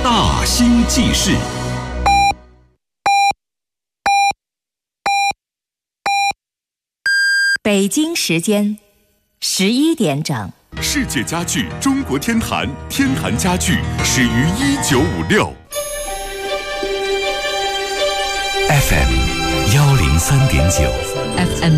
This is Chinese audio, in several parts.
大兴记事。 北京时间11点整。 世界家具中国天坛，天坛家具始于1956。 FM 103.9 FM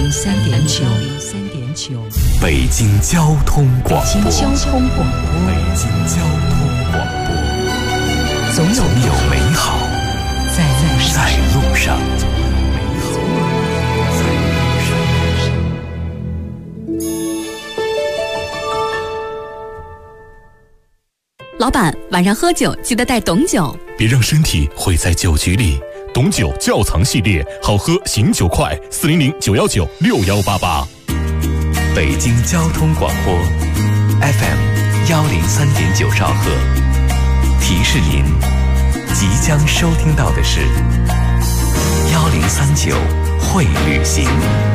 103.9 北京交通广播。 北京交通广播。 北京交通广播。总有美好在路上。 老板，晚上喝酒记得带董酒， 别让身体毁在酒局里。董酒窖藏系列，好喝醒酒快，400-919-6188。 北京交通广播 FM 103.9兆赫。提示您，即将收听到的是1039会旅行。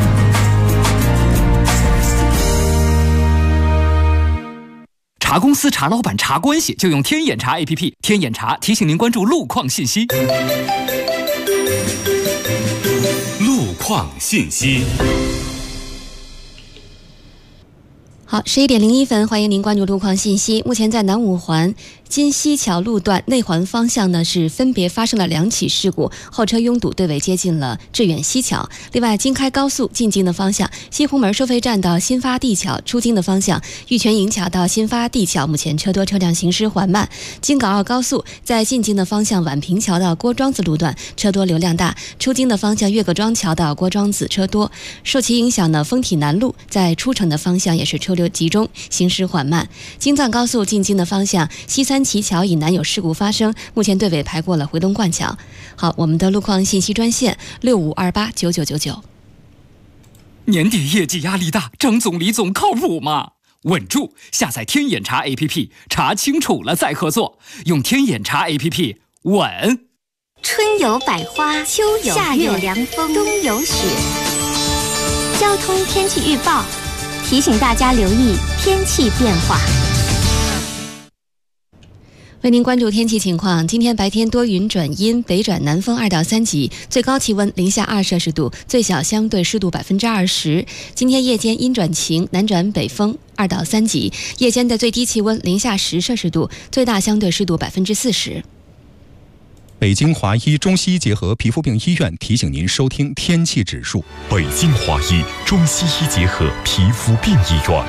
查公司、查老板、查关系，就用天眼查 APP。天眼查提醒您关注路况信息。 路况信息。 好，11点01分，欢迎您关注路况信息。目前在南五环金西桥路段内环方向呢，是分别发生了2起事故，后车拥堵，队尾接近了致远西桥。另外，京开高速进京的方向，西红门收费站到新发地桥；出京的方向，玉泉营桥到新发地桥，目前车多，车辆行驶缓慢。京港澳高速在进京的方向，宛平桥到郭庄子路段车多流量大；出京的方向，岳各庄桥到郭庄子车多。受其影响呢，丰体南路在出城的方向也是车流集中，行驶缓慢。京藏高速进京的方向，西三旗桥以南有事故发生，目前队尾排过了回龙观桥。好，我们的路况信息专线65289999。 年底业绩压力大，张总李总靠谱吗？稳住，下载天眼查 APP， 查清楚了再合作，用天眼查 APP 稳。 春有百花，秋有夏有凉风，冬有雪。交通天气预报提醒大家留意天气变化。 为您关注天气情况，今天白天多云转阴，北转南风2到3级，最高气温零下2摄氏度，最小相对湿度20%。今天夜间阴转晴，南转北风2到3级，夜间的最低气温零下10摄氏度，最大相对湿度40%。 北京华医中西医结合皮肤病医院提醒您收听天气指数。 北京华医中西医结合皮肤病医院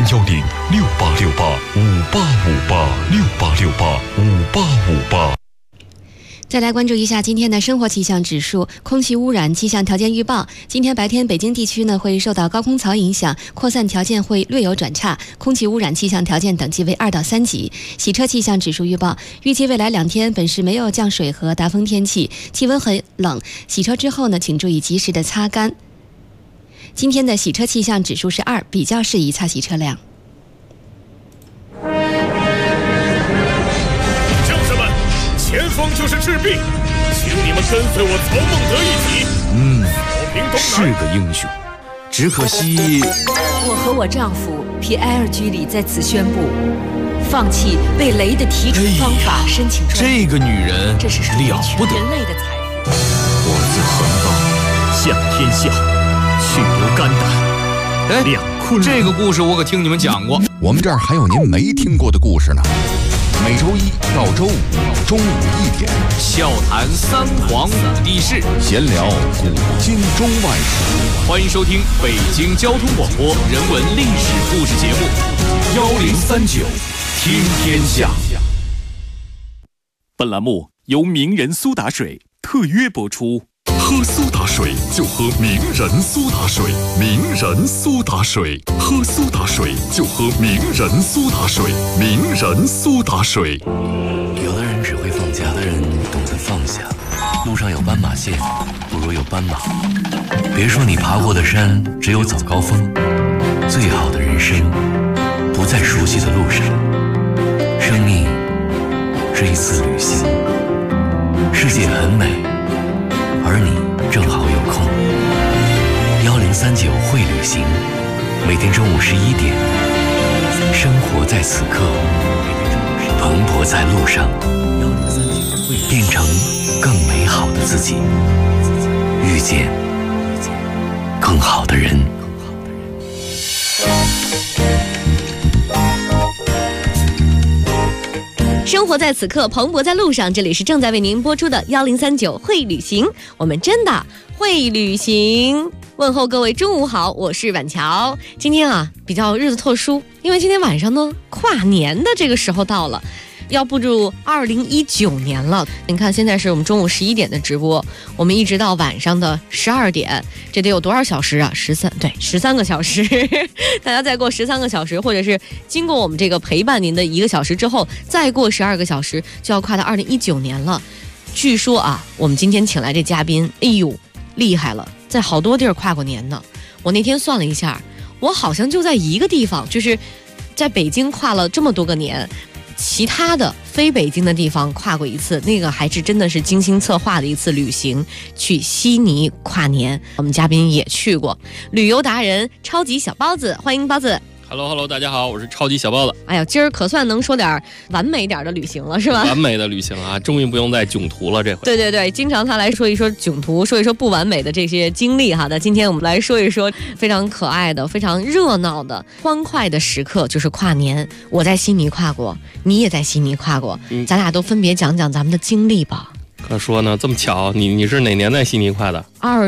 ，010-6868-5858，6868-5858。 再来关注一下今天的生活气象指数、空气污染气象条件预报。今天白天北京地区呢会受到高空槽影响，扩散条件会略有转差，空气污染气象条件等级为2到3级。洗车气象指数预报，预计未来2天本市没有降水和大风天气，气温很冷，洗车之后呢请注意及时的擦干。今天的洗车气象指数是2，比较适宜擦洗车辆。 前锋就是赤壁，请你们跟随我曹孟德一起。 是个英雄，只可惜我和我丈夫皮埃尔居里在此宣布，放弃为雷的提出方法申请专利。 这个女人这是属于了不得， 全人类的财富。 我自横高向天下，去夺肝胆。两昆这个故事我可听你们讲过。 我们这儿还有您没听过的故事呢。每周1到周5中午1点， 笑谈3皇5帝室， 闲聊古今中外史。 欢迎收听北京交通广播人文历史故事节目 1039听天下。 本栏目由名人苏打水特约播出。 喝苏打水就喝名人苏打水，名人苏打水，喝苏打水就喝名人苏打水，名人苏打水。 有的人只会放假，有的人懂得放下。路上有斑马线，不如有斑马。别说你爬过的山只有早高峰，最好的人生不在熟悉的路上。生命是一次旅行，世界很美，而你正好有空。1039会旅行，每天中午11点，生活在此刻，蓬勃在路上。 变成更美好的自己，遇见更好的人。 生活在此刻，蓬勃在路上。这里是正在为您播出的1039会旅行，我们真的会旅行。问候各位中午好，我是婉乔。今天啊比较日子特殊，因为今天晚上呢跨年的这个时候到了，要步入2019年了。你看现在是我们中午11点的直播，我们一直到晚上的12点，这得有多少小时啊？13个小时大家再过13个小时，或者是经过我们这个陪伴您的1个小时之后，再过12个小时就要跨到2019年了。据说啊，我们今天请来这嘉宾，哎呦厉害了，在好多地儿跨过年呢。我那天算了一下，我好像就在一个地方，就是在北京跨了这么多个年，其他的非北京的地方跨过一次，那个还是真的是精心策划的一次旅行，去悉尼跨年。我们嘉宾也去过，旅游达人超级小包子，欢迎包子。 Hello， 大家好，我是超级小包子。 哎呀，今儿可算能说点完美点的旅行了，是吧？ 完美的旅行啊，终于不用再囧途了。这回对，经常他来说一说囧途，说一说不完美的这些经历哈。那今天我们来说一说非常可爱的、非常热闹的、欢快的时刻，就是跨年。我在悉尼跨过，你也在悉尼跨过，咱俩都分别讲讲咱们的经历吧。 可说呢，这么巧，你是哪年在悉尼跨的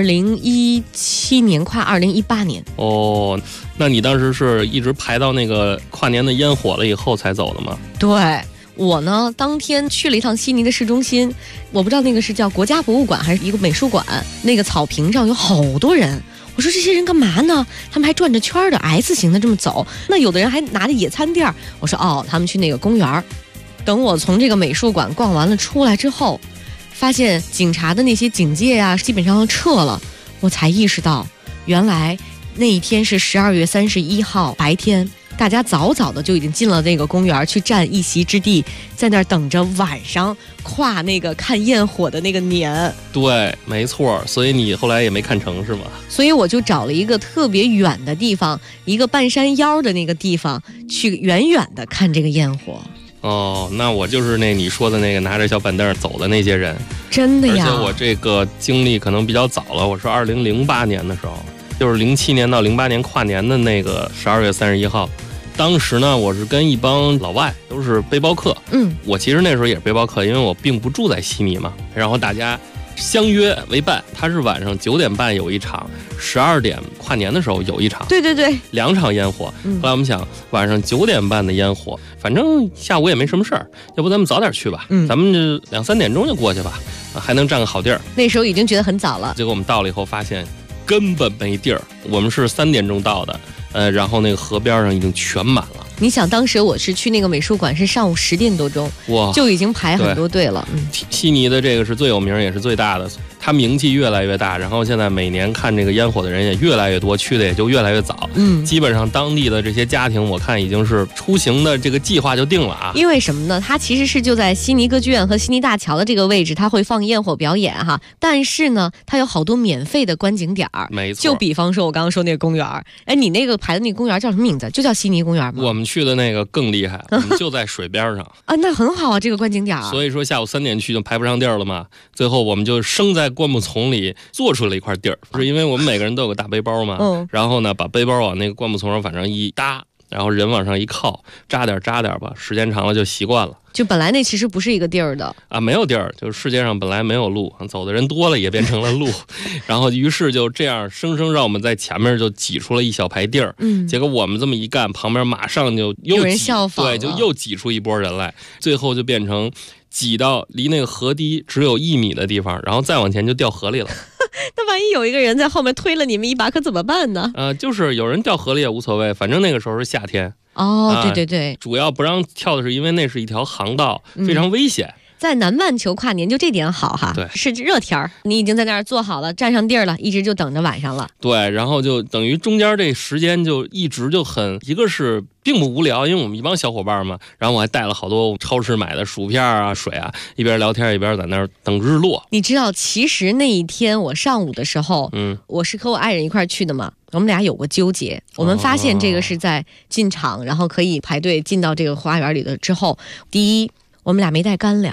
？2017年跨2018年。 哦，那你当时是一直排到那个跨年的烟火了以后才走的吗？ 对，我呢当天去了一趟悉尼的市中心，我不知道那个是叫国家博物馆还是一个美术馆，那个草坪上有好多人。我说这些人干嘛呢？他们还转着圈的 S 型的这么走，那有的人还拿着野餐垫。我说哦，他们去那个公园。等我从这个美术馆逛完了出来之后，发现警察的那些警戒啊基本上要撤了，我才意识到原来那一天是12月31号白天，大家早早的就已经进了那个公园去占一席之地，在那儿等着晚上跨那个看焰火的那个年。 对，没错，所以你后来也没看成是吗？ 所以我就找了一个特别远的地方，一个半山腰的那个地方，去远远的看这个焰火。 哦，那我就是那你说的那个拿着小板凳走的那些人。 真的呀？ 而且我这个经历可能比较早了，我是2008年的时候，就是07年到08年跨年的那个12月31号。当时呢，我是跟一帮老外，都是背包客。我其实那时候也是背包客，因为我并不住在悉尼嘛。然后大家相约为伴，他是晚上9点半有一场，12点跨年的时候有一场。 对 ，2场烟火。后来我们想晚上9点半的烟火，反正下午也没什么事儿，要不咱们早点去吧。咱们这2、3点钟就过去吧，还能占个好地儿。 那时候已经觉得很早了。 结果我们到了以后发现根本没地儿。我们是3点钟到的，然后那个河边上已经全满了。 你想当时我是去那个美术馆是上午10点多钟，哇，就已经排很多队了。 悉尼的这个是最有名也是最大的，它名气越来越大，然后现在每年看这个烟火的人也越来越多，去的也就越来越早。基本上当地的这些家庭我看已经是出行的这个计划就定了啊。 因为什么呢？它其实是就在悉尼歌剧院和悉尼大桥的这个位置，它会放焰火表演哈。但是呢，它有好多免费的观景点儿。 没错， 就比方说我刚刚说那个公园，哎，你那个排的那个公园叫什么名字？就叫悉尼公园吗？ 我们去的那个更厉害，我们就在水边上啊，那很好啊，这个观景点。 所以说下午3点去就排不上地儿了嘛，最后我们就生在灌木丛里做出了一块地儿，是因为我们每个人都有个大背包嘛，然后呢把背包往那个灌木丛上反正一搭，然后人往上一靠，扎点吧，时间长了就习惯了。 就本来那其实不是一个地儿的啊，没有地儿，就是世界上本来没有路，走的人多了也变成了路，然后于是就这样生生让我们在前面就挤出了一小排地儿。结果我们这么一干，旁边马上就又有人效仿了， 对，就又挤出一波人来，最后就变成挤到离那个河堤只有1米的地方，然后再往前就掉河里了。 那万一有一个人在后面推了你们一把，可怎么办呢？ 就是有人掉河里也无所谓，反正那个时候是夏天。 对， 主要不让跳的是因为那是一条航道，非常危险。 在南半球跨年就这点好哈， 对， 是热天儿，你已经在那儿坐好了，占上地儿了，一直就等着晚上了。 对，然后就等于中间这时间就一直就很，一个是并不无聊，因为我们一帮小伙伴嘛，然后我还带了好多超市买的薯片啊、水啊，一边聊天一边在那儿等日落。 你知道，其实那一天我上午的时候，我是和我爱人一块去的嘛，我们俩有过纠结。我们发现这个是在进场，然后可以排队进到这个花园里的之后，第一，我们俩没带干粮。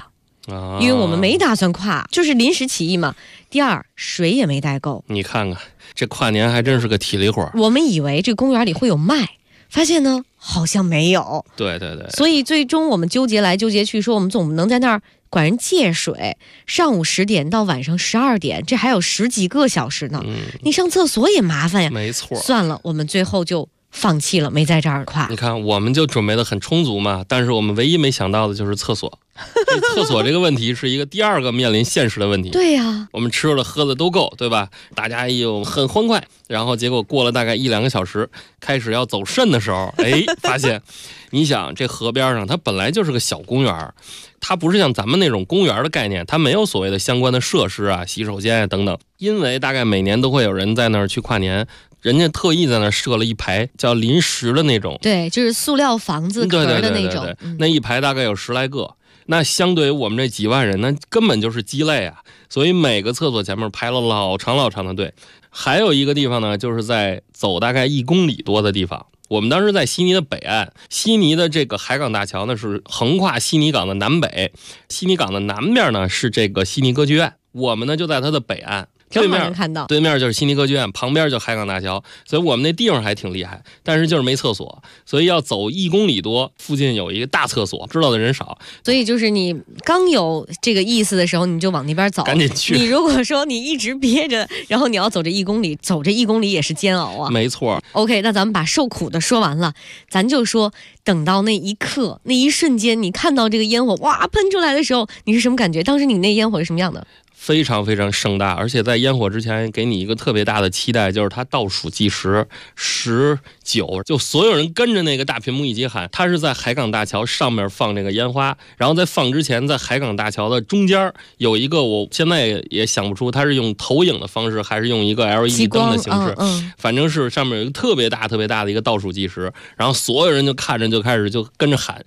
因为我们没打算跨，就是临时起意嘛。第二，水也没带够。 你看看这跨年还真是个体力活。 我们以为这公园里会有麦，发现呢好像没有。 对对对。 所以最终我们纠结来纠结去，说我们总不能在那儿管人借水，上午10点到晚上12点，这还有10几个小时呢。你上厕所也麻烦呀。 没错。 算了，我们最后就放弃了，没在这儿跨。 你看，我们就准备的很充足嘛，但是我们唯一没想到的就是厕所。厕所这个问题是一个第二个面临现实的问题。 对呀， 我们吃的喝的都够，对吧？大家又很欢快，然后结果过了大概1-2个小时，开始要走肾的时候，发现，你想这河边上它本来就是个小公园，它不是像咱们那种公园的概念，它没有所谓的相关的设施啊、洗手间啊等等。因为大概每年都会有人在那儿去跨年。人家特意在那设了一排叫临时的那种， 对，就是塑料房子壳的那种， 那一排大概有10来个。那相对于我们这几万人，那根本就是鸡肋啊！所以每个厕所前面排了老长老长的队。还有一个地方呢，就是在走大概1公里多的地方。我们当时在悉尼的北岸，悉尼的这个海港大桥呢是横跨悉尼港的南北，悉尼港的南边呢是这个悉尼歌剧院，我们呢就在它的北岸。 对面看到， 对面就是悉尼歌剧院，旁边就海港大桥，所以我们那地方还挺厉害，但是就是没厕所，所以要走1公里多，附近有一个大厕所，知道的人少， 所以就是你刚有这个意思的时候，你就往那边走， 赶紧去。 你如果说你一直憋着，然后你要走这1公里，走这1公里也是煎熬啊。 没错。 OK， 那咱们把受苦的说完了，咱就说等到那一刻，那一瞬间，你看到这个烟火哇喷出来的时候，你是什么感觉？当时你那烟火是什么样的？ 非常非常盛大，而且在烟火之前给你一个特别大的期待，就是它倒数计时19，就所有人跟着那个大屏幕一起喊。它是在海港大桥上面放这个烟花，然后在放之前，在海港大桥的中间有一个，我现在也想不出它是用投影的方式还是用一个 LED 灯的形式，反正是上面有一个特别大的一个倒数计时，然后所有人就看着就开始就跟着喊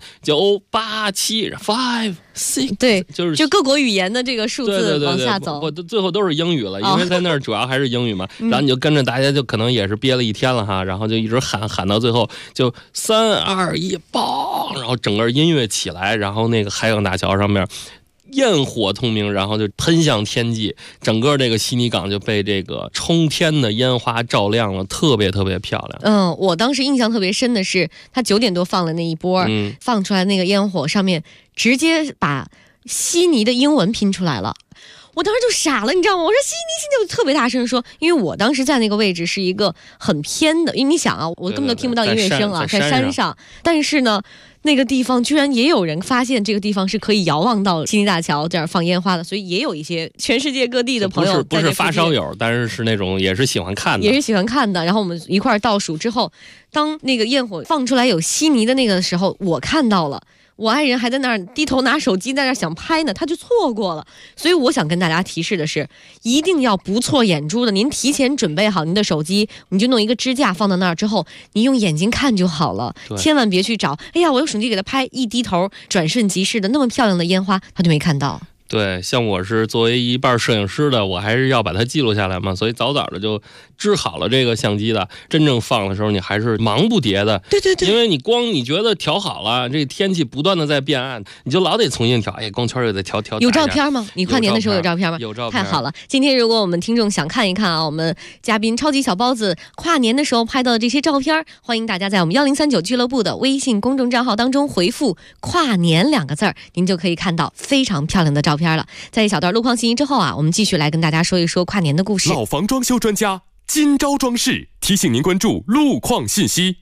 9、8、7、5、6， 对， 就各国语言的这个数字往下走。 我最后都是英语了，因为在那儿主要还是英语嘛。然后你就跟着大家，就可能也是憋了1天了哈，然后就一直喊到最后就3、2、1，嘣！然后整个音乐起来，然后那个海港大桥上面焰火通明，然后就喷向天际，整个这个悉尼港就被这个冲天的烟花照亮了，特别特别漂亮。 我当时印象特别深的是，他9点多放了那一波，放出来那个烟火上面直接把悉尼的英文拼出来了。我当时就傻了，你知道吗？我说悉尼，就特别大声说，因为我当时在那个位置是一个很偏的，因为你想啊，我根本都听不到音乐声啊，在山上。但是呢，那个地方居然也有人发现这个地方是可以遥望到悉尼大桥这儿放烟花的，所以也有一些全世界各地的朋友不是发烧友，但是是那种也是喜欢看的， 然后我们一块倒数之后，当那个焰火放出来有悉尼的那个时候，我看到了。我爱人还在那儿低头拿手机在那儿想拍呢，他就错过了。所以我想跟大家提示的是，一定要不错眼珠的。您提前准备好您的手机，你就弄一个支架放到那儿之后，你用眼睛看就好了，千万别去找。哎呀，我用手机给他拍，一低头转瞬即逝的那么漂亮的烟花，他就没看到。 对，像我是作为一半摄影师的，我还是要把它记录下来嘛，所以早早的就支好了这个相机的。真正放的时候，你还是忙不迭的。 对， 因为你觉得调好了，这天气不断的在变暗，你就老得重新调。光圈又得调。 有照片吗？你跨年的时候有照片吗？ 有照片。 太好了！今天如果我们听众想看一看啊，我们嘉宾超级小包子跨年的时候拍到的这些照片，欢迎大家在我们1039俱乐部的微信公众账号当中回复“跨年”2个字，您就可以看到非常漂亮的照片了。在一小段路况信息之后啊，我们继续来跟大家说一说跨年的故事。 老房装修专家今朝装饰提醒您关注路况信息。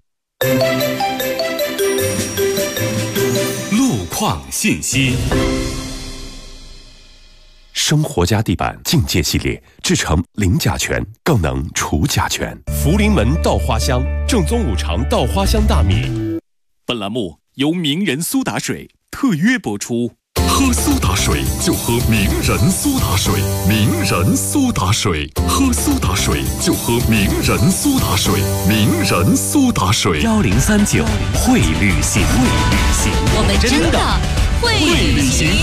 路况信息。生活家地板境界系列制成零甲醛，更能除甲醛。福临门稻花香，正宗5常稻花香大米。 本栏目由名人苏打水特约播出。 喝苏打水就喝名人苏打水，名人苏打水，喝苏打水就喝名人苏打水，名人苏打水。 1039会旅行， 我们真的会旅行。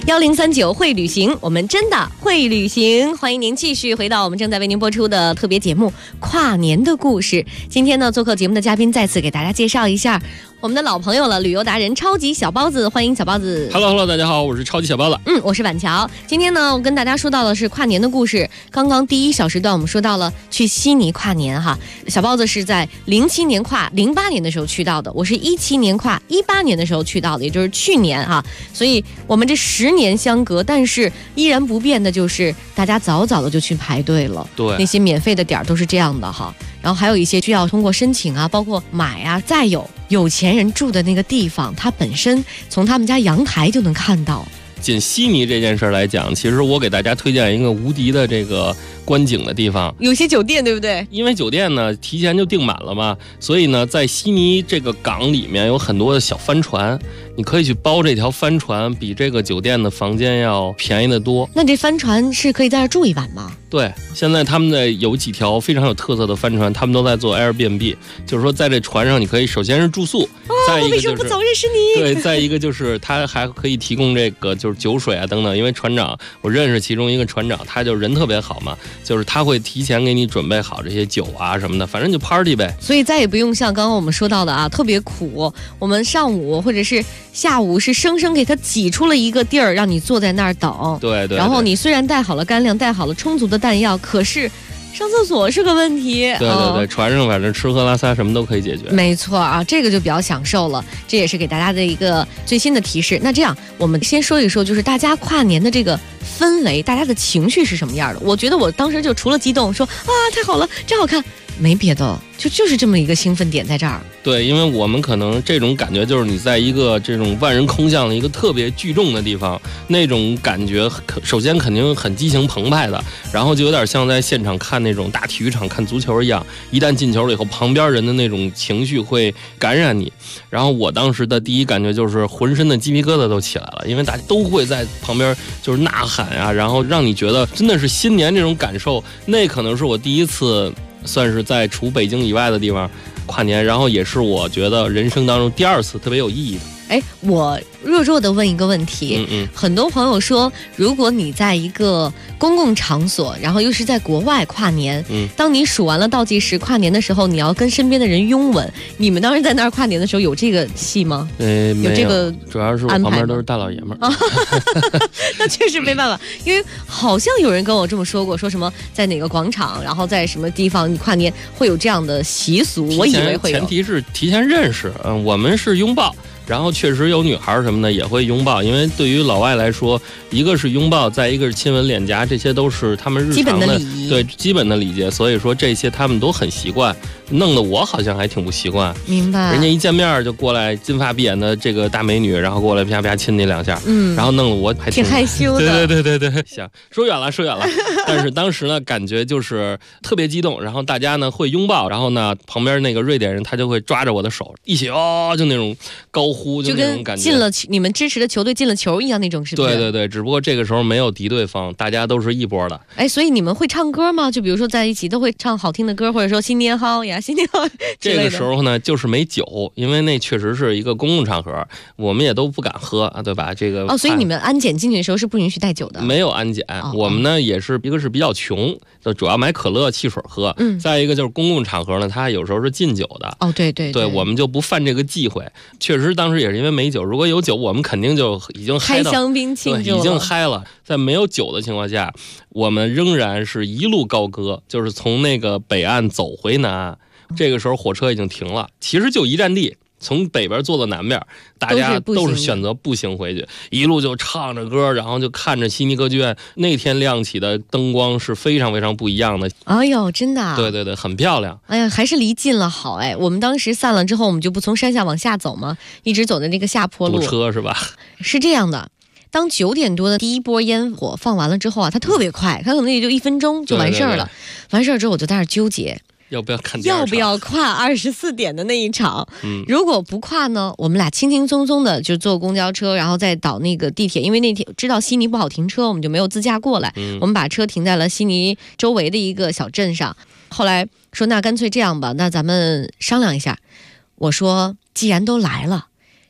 1039会旅行，我们真的会旅行。欢迎您继续回到我们正在为您播出的特别节目《跨年的故事》。今天呢，做客节目的嘉宾再次给大家介绍一下我们的老朋友了，旅游达人超级小包子，欢迎小包子。 Hello， 大家好，我是超级小包子。 我是板桥。今天呢，我跟大家说到的是跨年的故事。刚刚第1小时段我们说到了去悉尼跨年哈，小包子是在07年跨08年的时候去到的，我是17年跨18年的时候去到的，也就是去年哈。所以我们这10年相隔，但是依然不变的就是大家早早的就去排队了。 对， 那些免费的点都是这样的哈。然后还有一些需要通过申请啊，包括买啊，再有钱人住的那个地方，它本身从他们家阳台就能看到。 仅悉尼这件事来讲，其实我给大家推荐一个无敌的这个观景的地方， 有些酒店对不对？ 因为酒店呢提前就订满了嘛，所以呢在悉尼这个港里面有很多的小帆船，你可以去包这条帆船，比这个酒店的房间要便宜得多。 那这帆船是可以在这儿住一晚吗？ 对，现在他们的有几条非常有特色的帆船，他们都在做 Airbnb， 就是说在这船上你可以首先是住宿，再一个我为什么不早认识你？ 对，再一个就是他还可以提供这个就是酒水啊等等，因为船长我认识其中一个船长，他就人特别好嘛，就是他会提前给你准备好这些酒啊什么的，反正就 party 呗。 所以再也不用像刚刚我们说到的啊，特别苦，我们上午或者是下午是生生给他挤出了一个地儿，让你坐在那儿等。 对， 然后你虽然带好了干粮，带好了充足的弹药，可是上厕所是个问题。 对，船上反正吃喝拉撒什么都可以解决。 没错啊，这个就比较享受了，这也是给大家的一个最新的提示。那这样我们先说一说，就是大家跨年的这个氛围，大家的情绪是什么样的？我觉得我当时就除了激动说啊太好了真好看，没别的，就是这么一个兴奋点在这儿。 对，因为我们可能这种感觉就是你在一个这种万人空巷的一个特别聚众的地方，那种感觉首先肯定很激情澎湃的，然后就有点像在现场看那种大体育场看足球一样，一旦进球了以后，旁边人的那种情绪会感染你。然后我当时的第一感觉就是浑身的鸡皮疙瘩都起来了，因为大家都会在旁边就是呐喊啊，然后让你觉得真的是新年这种感受。那可能是我第一次算是在除北京以外的地方跨年，然后也是我觉得人生当中第2次特别有意义的。 我弱弱的问一个问题，很多朋友说，如果你在一个公共场所，然后又是在国外跨年，当你数完了倒计时跨年的时候，你要跟身边的人拥吻，你们当时在那儿跨年的时候有这个戏吗？有这个， 主要是我旁边都是大老爷们儿。 那确实没办法，因为好像有人跟我这么说过，说什么在哪个广场，然后在什么地方你跨年会有这样的习俗，我以为会有。 前提是提前认识，我们是拥抱。然后确实有女孩什么的也会拥抱，因为对于老外来说，一个是拥抱，再一个是亲吻脸颊，这些都是他们日常基本的礼仪， 对基本的礼节，所以说这些他们都很习惯，弄得我好像还挺不习惯。 明白？ 人家一见面就过来，金发碧眼的这个大美女，然后过来啪啪亲你2下，然后弄得我还挺害羞的。 对，行，说远了。但是当时呢，感觉就是特别激动，然后大家呢会拥抱，然后呢旁边那个瑞典人他就会抓着我的手，一起就那种高呼， 就那种感觉， 进了你们支持的球队进了球一样那种，是不是？ 对，只不过这个时候没有敌对方，大家都是一波的。 所以你们会唱歌吗？就比如说在一起都会唱好听的歌，或者说新年好呀，新年好之类的。 这个时候呢，就是没酒，因为那确实是一个公共场合，我们也都不敢喝啊，对吧？这个所以你们安检进去的时候是不允许带酒的？ 没有安检，我们呢也是一个是比较穷，就主要买可乐、汽水喝。再一个就是公共场合呢，它有时候是禁酒的。对，我们就不犯这个忌讳。确实当时也是因为没酒，如果有酒，我们肯定就已经嗨到开香槟庆祝了， 已经嗨了。在没有酒的情况下，我们仍然是一路高歌，就是从那个北岸走回南岸。这个时候火车已经停了，其实就一站地。从北边坐到南边，大家都是选择步行回去，一路就唱着歌，然后就看着悉尼歌剧院那天亮起的灯光是非常非常不一样的。 哎呦，真的、啊？ 对，很漂亮。 哎呀，还是离近了好哎。我们当时散了之后，我们就不从山下往下走吗？一直走的那个下坡路。 堵车是吧？ 是这样的。当9点多的第一波烟火放完了之后啊，它特别快，它可能也就1分钟就完事儿了。对，完事儿之后，我就在那儿纠结。 要不要看第二场？ 要不要跨24点的那一场？如果不跨呢，我们俩轻轻松松的就坐公交车，然后再倒那个地铁。因为那天知道悉尼不好停车，我们就没有自驾过来。我们把车停在了悉尼周围的一个小镇上。后来说，那干脆这样吧，那咱们商量一下。我说，既然都来了，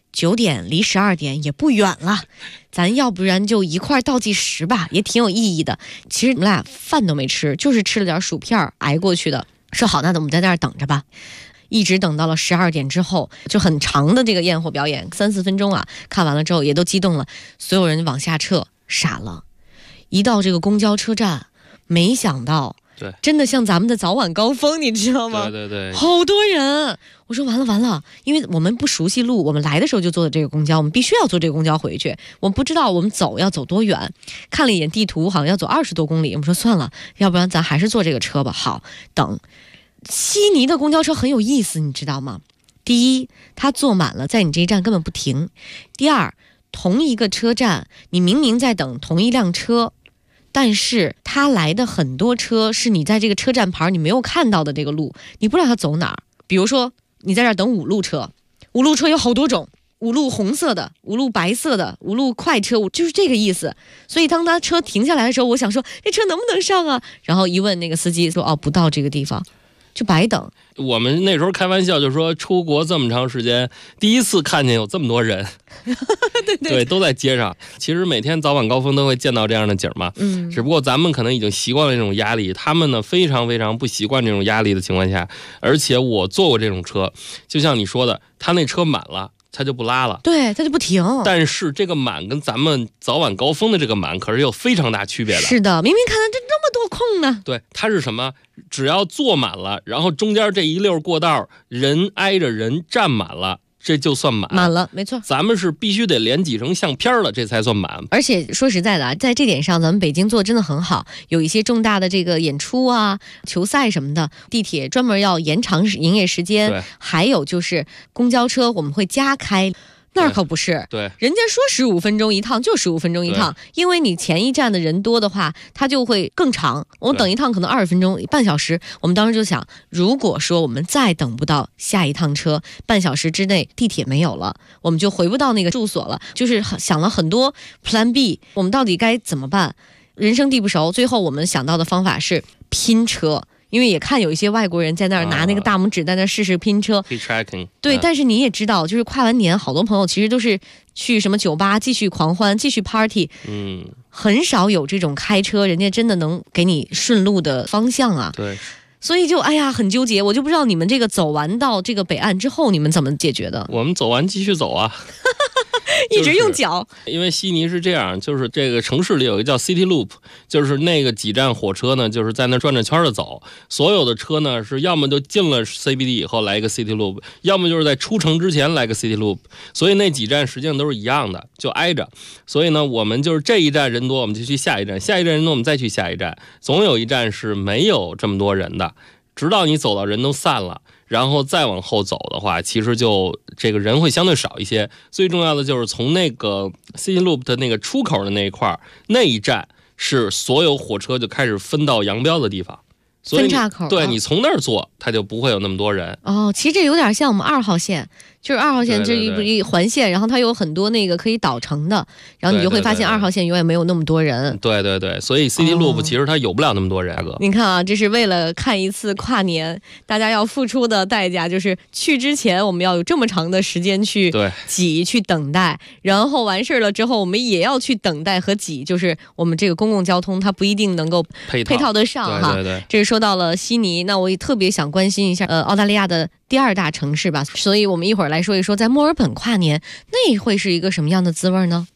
9点离12点也不远了，咱要不然就一块倒计时吧，也挺有意义的。其实我们俩饭都没吃，就是吃了点薯片挨过去的。说好，那我们在那儿等着吧。一直等到了12点之后，就很长的这个焰火表演，3-4分钟啊，看完了之后也都激动了，所有人往下撤，傻了。一到这个公交车站，没想到， 对， 真的像咱们的早晚高峰，你知道吗？ 对对对， 好多人。我说完了，因为我们不熟悉路，我们来的时候就坐的这个公交，我们必须要坐这个公交回去。我们不知道我们要走多远，看了一眼地图，好像要走20多公里。我们说算了，要不然咱还是坐这个车吧。好，等。悉尼的公交车很有意思，你知道吗？第一，它坐满了，在你这一站根本不停。第二，同一个车站，你明明在等同一辆车，但是它来的很多车是你在这个车站牌你没有看到的这个路，你不知道它走哪儿。比如说你在这儿等5路车，5路车有好多种，5路红色的，5路白色的，5路快车，就是这个意思。所以当他车停下来的时候，我想说这车能不能上啊？然后一问那个司机说，哦，不到这个地方，就白等。 我们那时候开玩笑就说，出国这么长时间，第一次看见有这么多人对，都在街上。其实每天早晚高峰都会见到这样的景嘛，只不过咱们可能已经习惯了这种压力，他们呢非常非常不习惯这种压力的情况下。而且我坐过这种车，就像你说的，他那车满了它就不拉了， 对，它就不停。 但是这个满跟咱们早晚高峰的这个满可是有非常大区别的。 是的，明明看到这么多空呢。 对，它是什么？只要坐满了，然后中间这一溜过道人挨着人站满了，这就算满了，没错。 咱们是必须得连几成相片了，这才算满。 而且说实在的啊，在这点上，咱们北京做的真的很好。有一些重大的这个演出啊、球赛什么的，地铁专门要延长营业时间。还有就是公交车我们会加开。那儿可不是， 对， 人家说15分钟一趟就15分钟一趟，因为你前一站的人多的话，它就会更长。我等一趟可能20分钟、半小时。我们当时就想，如果说我们再等不到下一趟车，半小时之内地铁没有了，我们就回不到那个住所了。就是想了很多 Plan B， 我们到底该怎么办？人生地不熟，最后我们想到的方法是拼车。因为也看有一些外国人在那儿拿那个大拇指在那儿试试拼车，对，但是你也知道，就是跨完年，好多朋友其实都是去什么酒吧继续狂欢，继续 party，很少有这种开车，人家真的能给你顺路的方向啊。 对， 所以就哎呀很纠结，我就不知道你们这个走完到这个北岸之后，你们怎么解决的？ 我们走完继续走啊。 一直用脚， 因为悉尼是这样，就是这个城市里有一个叫 City Loop， 就是那个几站火车呢，就是在那转着圈的走。所有的车呢是要么就进了 CBD 以后来一个 City Loop， 要么就是在出城之前来个 City Loop。所以那几站实际上都是一样的，就挨着。所以呢，我们就是这一站人多，我们就去下一站；下一站人多，我们再去下一站。总有一站是没有这么多人的，直到你走到人都散了。然后再往后走的话，其实就这个人会相对少一些。最重要的就是从那个 City Loop 的那个出口的那一块，那一站是所有火车就开始分道扬镳的地方。所以分岔口， 对，你从那儿坐，它就不会有那么多人。 哦，其实这有点像我们2号线，就是2号线这一环线，然后它有很多那个可以导乘的，然后你就会发现2号线永远没有那么多人。 对对对，所以 City Loop 其实它有不了那么多人。 你看啊，这是为了看一次跨年，大家要付出的代价就是去之前我们要有这么长的时间去挤去等待，然后完事了之后我们也要去等待和挤，就是我们这个公共交通它不一定能够配套得上哈。 对对对， 这是说到了悉尼，那我也特别想关心一下澳大利亚的第2大城市吧，所以我们一会儿来说一说在墨尔本跨年那会是一个什么样的滋味呢？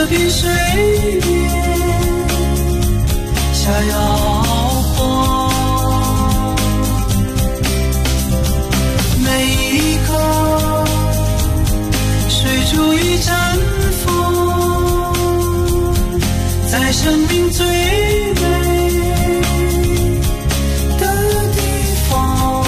这片水面下摇晃，每一刻水珠已绽放，在生命最美的地方。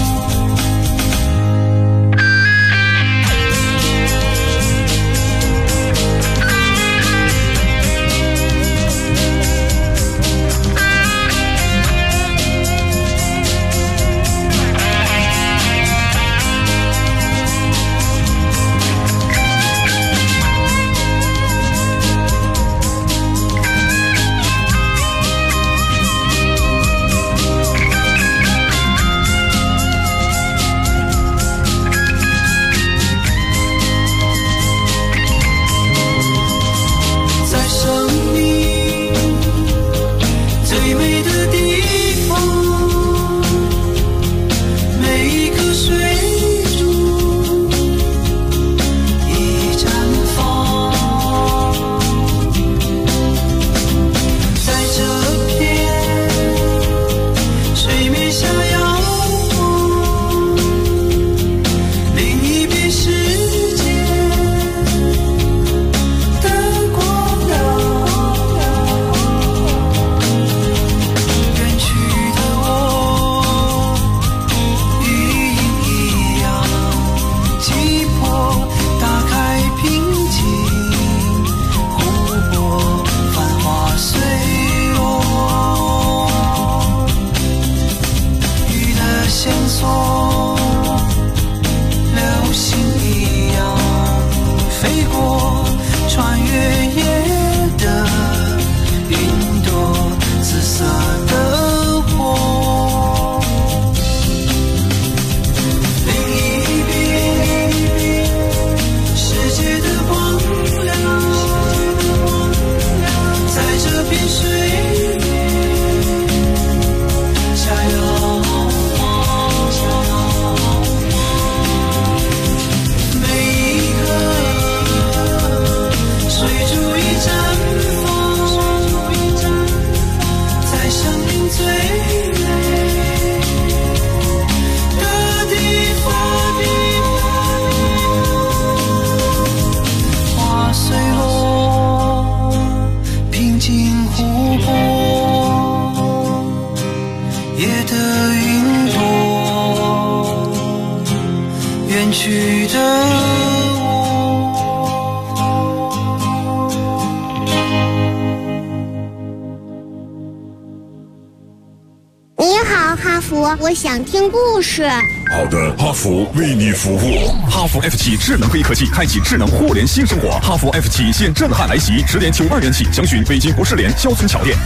我想听故事。 好的，哈弗为你服务。哈弗 F7 智能黑科技，开启智能互联新生活。哈弗 F7现震撼来袭，10点92元起，详询北京国士联肖村桥店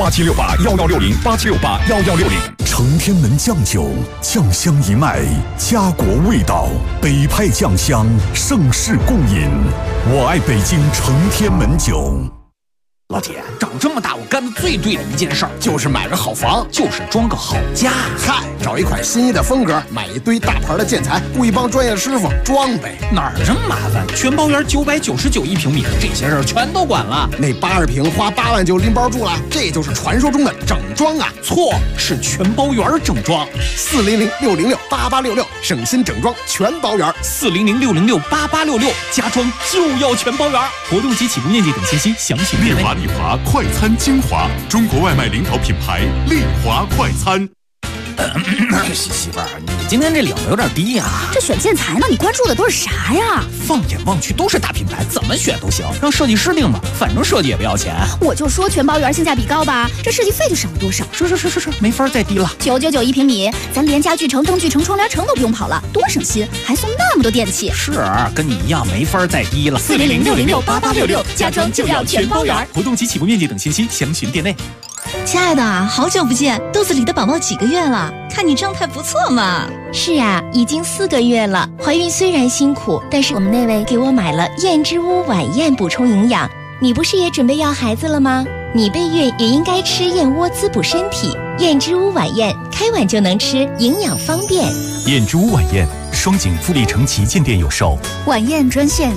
8768116087681160。承天门酱酒，酱香一脉，家国味道，北派酱香，盛世共饮。我爱北京承天门酒。 老铁，长这么大我干的最对的一件事儿就是买个好房，就是装个好家。 嗨，找一款心仪的风格，买一堆大牌的建材，雇一帮专业师傅装呗。 哪儿这么麻烦？全包圆999一平米，这些事儿全都管了。 那80平花8万就拎包住了，这就是传说中的整装啊！ 错，是全包圆整装。 400-606-8866，省心整装全包圆。 400-606-8866，家装就要全包圆。活动及起步面积等信息详情列位。 丽华快餐精华，中国外卖领导品牌，丽华快餐。 媳妇儿，你今天这领子有点低呀。 这选建材呢，你关注的都是啥呀？ 放眼望去都是大品牌，怎么选都行，让设计师定吧，反正设计也不要钱。 我就说全包圆性价比高吧，这设计费就省了多少？ 是，没法再低了。 999一平米，咱连家具城、灯具城、窗帘城都不用跑了，多省心，还送那么多电器。 是，跟你一样没法再低了。 400-606-8866，家装就要全包圆。 活动及起步面积等信息详询店内。 亲爱的，好久不见，肚子里的宝宝几个月了？看你状态不错嘛。 是啊，已经4个月了。怀孕虽然辛苦，但是我们那位给我买了燕之屋晚宴补充营养。你不是也准备要孩子了吗？ 你备孕也应该吃燕窝滋补身体。燕之屋晚宴，开碗就能吃，营养方便。 燕之屋晚宴，双井富力城旗舰店有售。 晚宴专线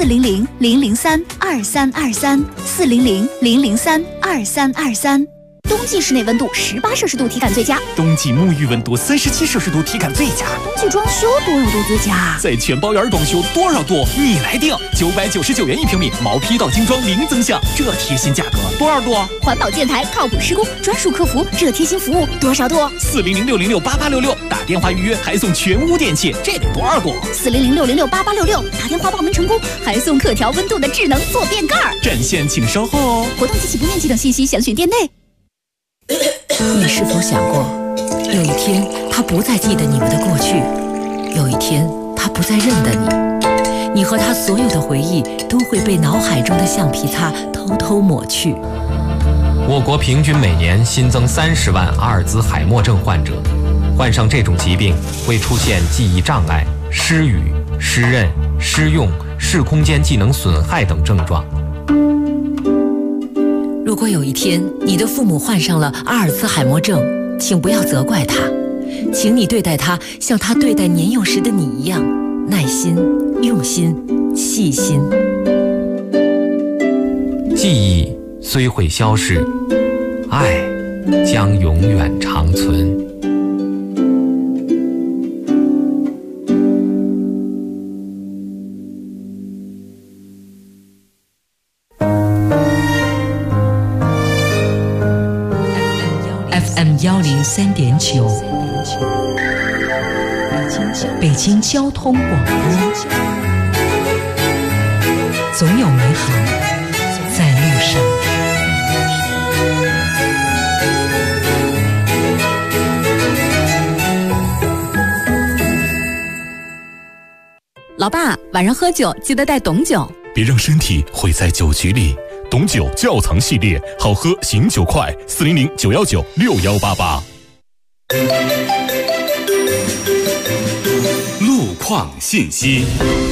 400-003-2323，400-003-2323。冬季室内温度18摄氏度体感最佳， 冬季沐浴温度37摄氏度体感最佳。 冬季装修多少度最佳？ 在全包园装修多少度？你来定，999元1平米，毛坯到精装零增项，这贴心价格多少度？ 环保建材，靠谱施工，专属客服，这贴心服务多少度 ？400-606-8866，打电话预约还送全屋电器，这得多少度 ？400-606-8866，打电话报名成功还送可调温度的智能坐便盖。 占线请稍后哦。 活动及起步面积等信息详询店内。 你是否想过，有一天他不再记得你们的过去，有一天他不再认得你，你和他所有的回忆都会被脑海中的橡皮擦偷偷抹去。 我国平均每年新增30万阿尔兹海默症患者，患上这种疾病会出现记忆障碍、失语、失认、失用、视空间技能损害等症状。 如果有一天你的父母患上了阿尔兹海默症，请不要责怪他，请你对待他像他对待年幼时的你一样，耐心、用心、细心。 记忆虽会消逝，爱将永远长存。 103.9，北京交通广播，总有美好在路上。 老爸，晚上喝酒记得带董酒， 别让身体毁在酒局里。董酒窖藏系列，好喝醒酒快，400-919-6188。 路况信息。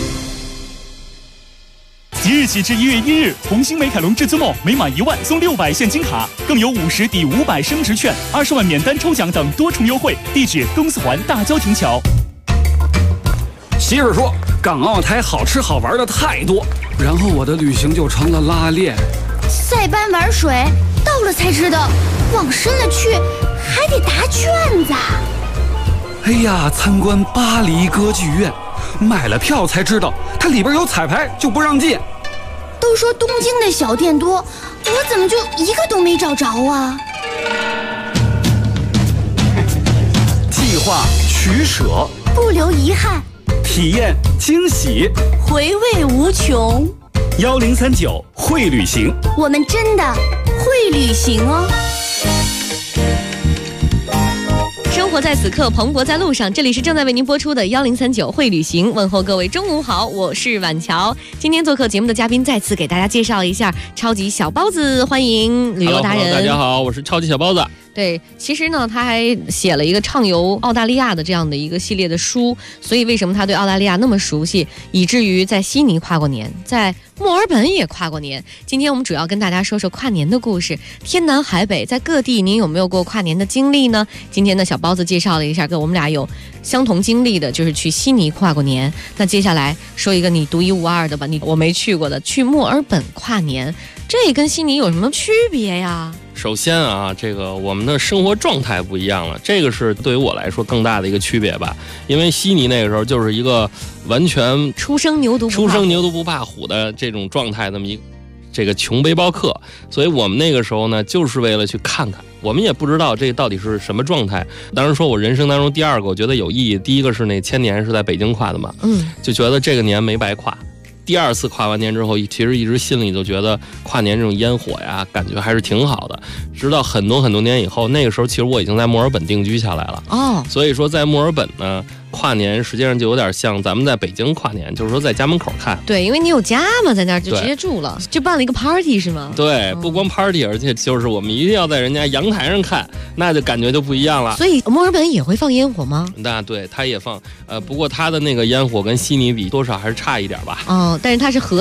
即日起至1月1日，红星美凯龙至尊梦每满1万送600现金卡，更有50抵500升值券、20万免单抽奖等多重优惠。地址：东四环大郊亭桥。 媳妇说，港澳台好吃好玩的太多，然后我的旅行就成了拉练。 塞班玩水，到了才知道，往深了去还得答卷子。 哎呀，参观巴黎歌剧院，买了票才知道，它里边有彩排就不让进。 都说东京的小店多，我怎么就一个都没找着啊？ 计划取舍， 不留遗憾， 体验惊喜， 回味无穷。 1039会旅行， 我们真的会旅行哦。 生活在此刻，蓬勃在路上。这里是正在为您播出的1039会旅行，问候各位中午好，我是婉乔。今天做客节目的嘉宾，再次给大家介绍一下超级小包子，欢迎旅游达人。 大家好，我是超级小包子。 对，其实呢，他还写了一个畅游澳大利亚的这样的一个系列的书，所以为什么他对澳大利亚那么熟悉，以至于在悉尼跨过年，在墨尔本也跨过年。今天我们主要跟大家说说跨年的故事，天南海北，在各地您有没有过跨年的经历呢？今天呢，小包子介绍了一下，跟我们俩有相同经历的，就是去悉尼跨过年。那接下来说一个你独一无二的吧，我没去过的，去墨尔本跨年，这跟悉尼有什么区别呀？ 首先啊，这个我们的生活状态不一样了，这个是对于我来说更大的一个区别吧。因为悉尼那个时候就是一个完全初生牛犊不怕虎的这种状态，那么一个这个穷背包客，所以我们那个时候呢，就是为了去看看，我们也不知道这到底是什么状态。当然说我人生当中第二个我觉得有意义，第一个是那千年是在北京跨的嘛，就觉得这个年没白跨。第二次跨完年之后，其实一直心里就觉得跨年这种烟火呀，感觉还是挺好的。直到很多年以后，那个时候其实我已经在墨尔本定居下来了。所以说在墨尔本呢，跨年实际上就有点像咱们在北京跨年，就是说在家门口看。 对，因为你有家嘛，在那儿就直接住了，就办了一个 party 是吗？ 对，不光 party， 而且就是我们一定要在人家阳台上看，那就感觉就不一样了。 所以墨尔本也会放烟火吗？ 那对，它也放，不过它的那个烟火跟悉尼比多少还是差一点吧。 但是它是河景。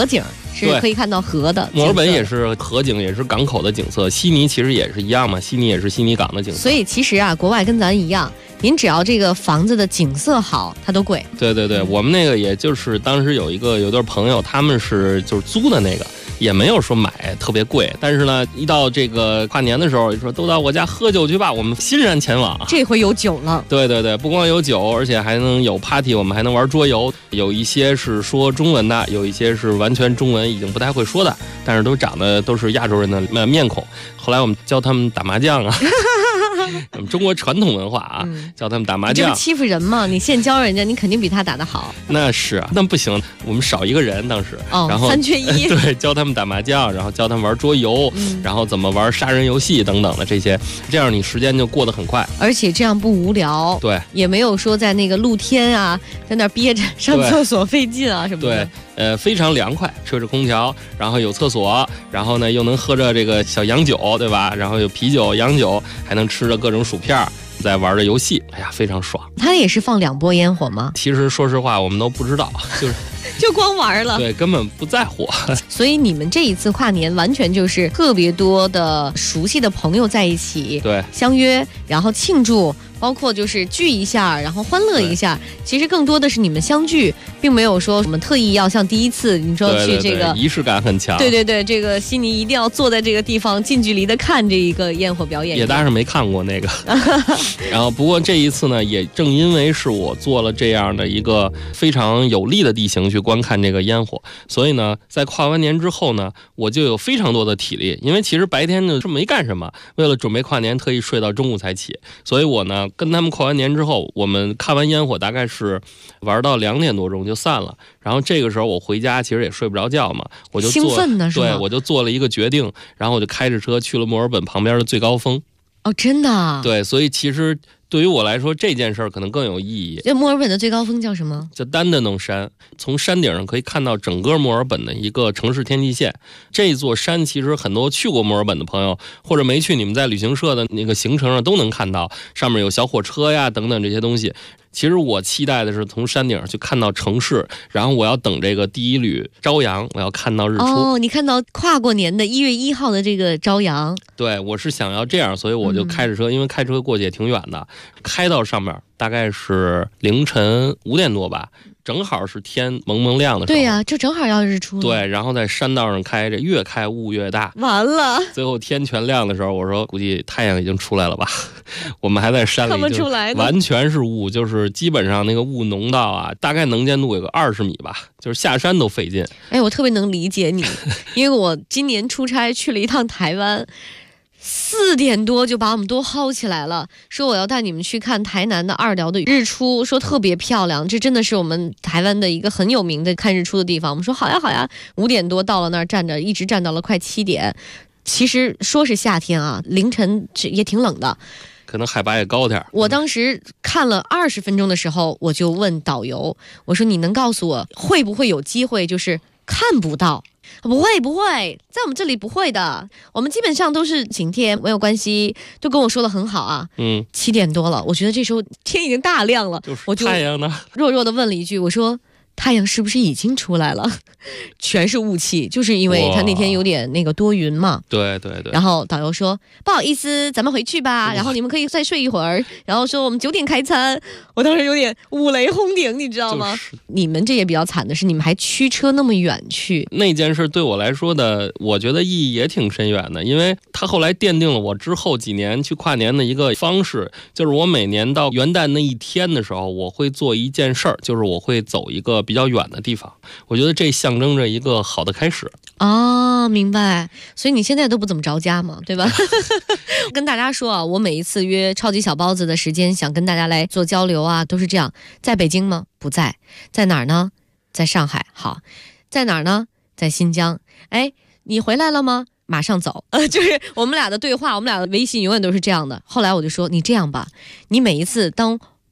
是可以看到河的。 墨尔本也是河景，也是港口的景色。悉尼其实也是一样嘛，悉尼也是悉尼港的景色。 所以其实啊，国外跟咱一样，您只要这个房子的景色好，它都贵。 对对对，我们那个也就是当时有对朋友，他们是就是租的那个。也没有说买特别贵，但是呢，一到这个跨年的时候，说都到我家喝酒去吧，我们欣然前往。 这回有酒了。对对对，不光有酒，而且还能有 party， 我们还能玩桌游。有一些是说中文的，有一些是完全中文已经不太会说的，但是都长得都是亚洲人的面孔。后来我们教他们打麻将啊。我们中国传统文化啊，教他们打麻将。 这不欺负人吗？你现教人家，你肯定比他打得好。 那是啊，那不行，我们少一个人当时。然后 3缺1。 对，教他们打麻将，然后教他们玩桌游，然后怎么玩杀人游戏等等的这些，这样你时间就过得很快， 而且这样不无聊。 对， 也没有说在那个露天啊，在那憋着上厕所费劲啊什么的。 对，非常凉快，吹着空调，然后有厕所，然后呢又能喝着这个小洋酒，对吧？然后有啤酒、洋酒，还能吃着各种薯片，在玩着游戏，哎呀，非常爽。 他也是放2波烟火吗？ 其实说实话，我们都不知道， 就光玩了， 对，根本不在乎。 所以你们这一次跨年完全就是特别多的熟悉的朋友在一起， 对， 相约，然后庆祝，包括就是聚一下，然后欢乐一下。其实更多的是你们相聚，并没有说什么特意要像第一次你说去这个仪式感很强。 对对对，这个悉尼一定要坐在这个地方近距离的看这一个焰火表演。 也当然没看过那个。然后不过这一次呢，也正因为是我做了这样的一个非常有利的地形去观看这个烟火，所以呢，在跨完年之后呢，我就有非常多的体力，因为其实白天呢是没干什么，为了准备跨年，特意睡到中午才起，所以我呢跟他们跨完年之后，我们看完烟火大概是玩到2点多钟就散了，然后这个时候我回家其实也睡不着觉嘛，我就兴奋呢是吗？ 对，我就做了一个决定，然后我就开着车去了墨尔本旁边的最高峰。 哦，真的？ 对，所以其实对于我来说，这件事儿可能更有意义。 这墨尔本的最高峰叫什么？ 叫丹德农山。从山顶上可以看到整个墨尔本的一个城市天际线。这座山其实很多去过墨尔本的朋友，或者没去，你们在旅行社的那个行程上都能看到，上面有小火车呀等等这些东西。其实我期待的是从山顶上去看到城市，然后我要等这个第一缕朝阳，我要看到日出。 哦，你看到跨过年的1月1号的这个朝阳。 对，我是想要这样，所以我就开着车，因为开车过去也挺远的，开到上面大概是凌晨5点多吧，正好是天蒙蒙亮的时候。 对呀，就正好要日出了。 对，然后在山道上开着，越开雾越大。 完了， 最后天全亮的时候，我说估计太阳已经出来了吧。我们还在山里， 看不出来， 完全是雾，就是基本上那个雾浓到啊，大概能见度有个20米吧，就是下山都费劲。 哎，我特别能理解你，因为我今年出差去了一趟台湾。4点多就把我们都薅起来了，说我要带你们去看台南的2寮的日出，说特别漂亮，这真的是我们台湾的一个很有名的看日出的地方。我们说好呀好呀，5点多到了那儿站着，一直站到了快7点。其实说是夏天啊，凌晨也挺冷的， 可能海拔也高点。 我当时看了20分钟的时候，我就问导游，我说你能告诉我会不会有机会就是看不到？不会，在我们这里不会的，我们基本上都是晴天，没有关系，都跟我说的很好啊。7点多了，我觉得这时候天已经大亮了，我就太阳呢， 弱弱的问了一句，我说太阳是不是已经出来了？全是雾气，就是因为他那天有点那个多云嘛。 对对对。 然后导游说不好意思，咱们回去吧，然后你们可以再睡一会儿，然后说我们9点开餐。我当时有点五雷轰顶，你知道吗？你们这也比较惨的是，你们还驱车那么远去。 那件事对我来说的，我觉得意义也挺深远的，因为他后来奠定了我之后几年去跨年的一个方式，就是我每年到元旦那一天的时候，我会做一件事儿，就是我会走一个比较远的地方。我觉得这象征着一个好的开始。 哦，明白。所以你现在都不怎么着家嘛，对吧？跟大家说啊，我每一次约超级小包子的时间，想跟大家来做交流啊，都是这样。在北京吗？不在。在哪儿呢？在上海。好，在哪儿呢？在新疆。哎，你回来了吗？马上走。就是我们俩的对话，我们俩的微信永远都是这样的。后来我就说，你这样吧，你每一次当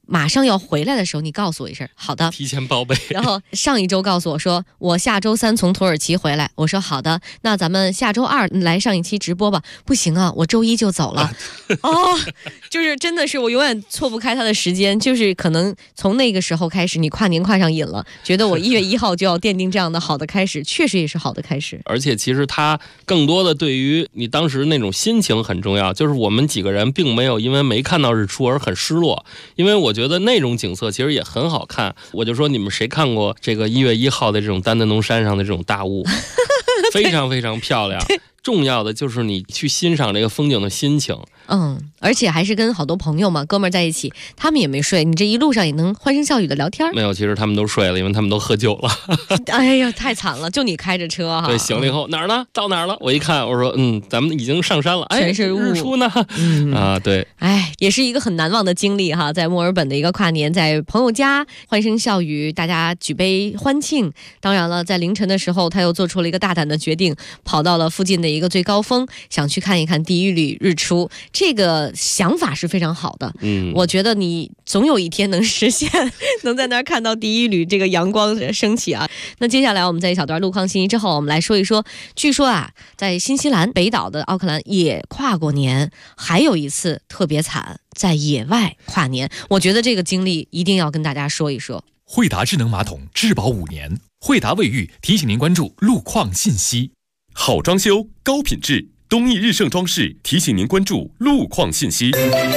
马上要回来的时候，你告诉我一声，好的， 提前报备。 然后上一周告诉我说，我下周3从土耳其回来，我说好的，那咱们下周2来上一期直播吧。不行啊，我周1就走了。就是真的是我永远错不开他的时间，就是可能从那个时候开始，你跨年跨上瘾了，觉得我1月1号就要奠定这样的好的开始，确实也是好的开始。 而且其实他更多的对于你当时那种心情很重要，就是我们几个人并没有因为没看到日出而很失落，因为我觉得那种景色其实也很好看。我就说你们谁看过这个1月1号的这种丹德农山上的这种大雾，非常非常漂亮。重要的就是你去欣赏这个风景的心情。 而且还是跟好多朋友嘛，哥们儿在一起，他们也没睡，你这一路上也能欢声笑语的聊天。 没有，其实他们都睡了，因为他们都喝酒了。 哎呀，太惨了，就你开着车哈。 对，醒了以后哪儿呢？到哪儿了？我一看，我说咱们已经上山了。 全是雾， 日出呢？对。 也是一个很难忘的经历哈，在墨尔本的一个跨年，在朋友家欢声笑语，大家举杯欢庆。当然了，在凌晨的时候，他又做出了一个大胆的决定，跑到了附近的一个最高峰，想去看一看第一缕日出。这个想法是非常好的，我觉得你总有一天能实现，能在那儿看到第一缕这个阳光升起啊。那接下来我们在一小段路况信息之后，我们来说一说，据说啊，在新西兰北岛的奥克兰也跨过年，还有一次特别惨，在野外跨年。我觉得这个经历一定要跟大家说一说。 惠达智能马桶质保5年，惠达卫浴提醒您关注路况信息。 好装修，高品质，东益日盛装饰提醒您关注路况信息。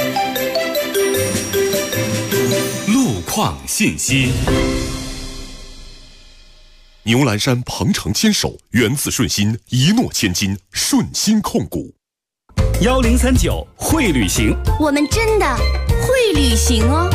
路况信息。牛栏山鹏程坚守，源自顺心，一诺千金，顺心控股。 1039会旅行， 我们真的会旅行哦。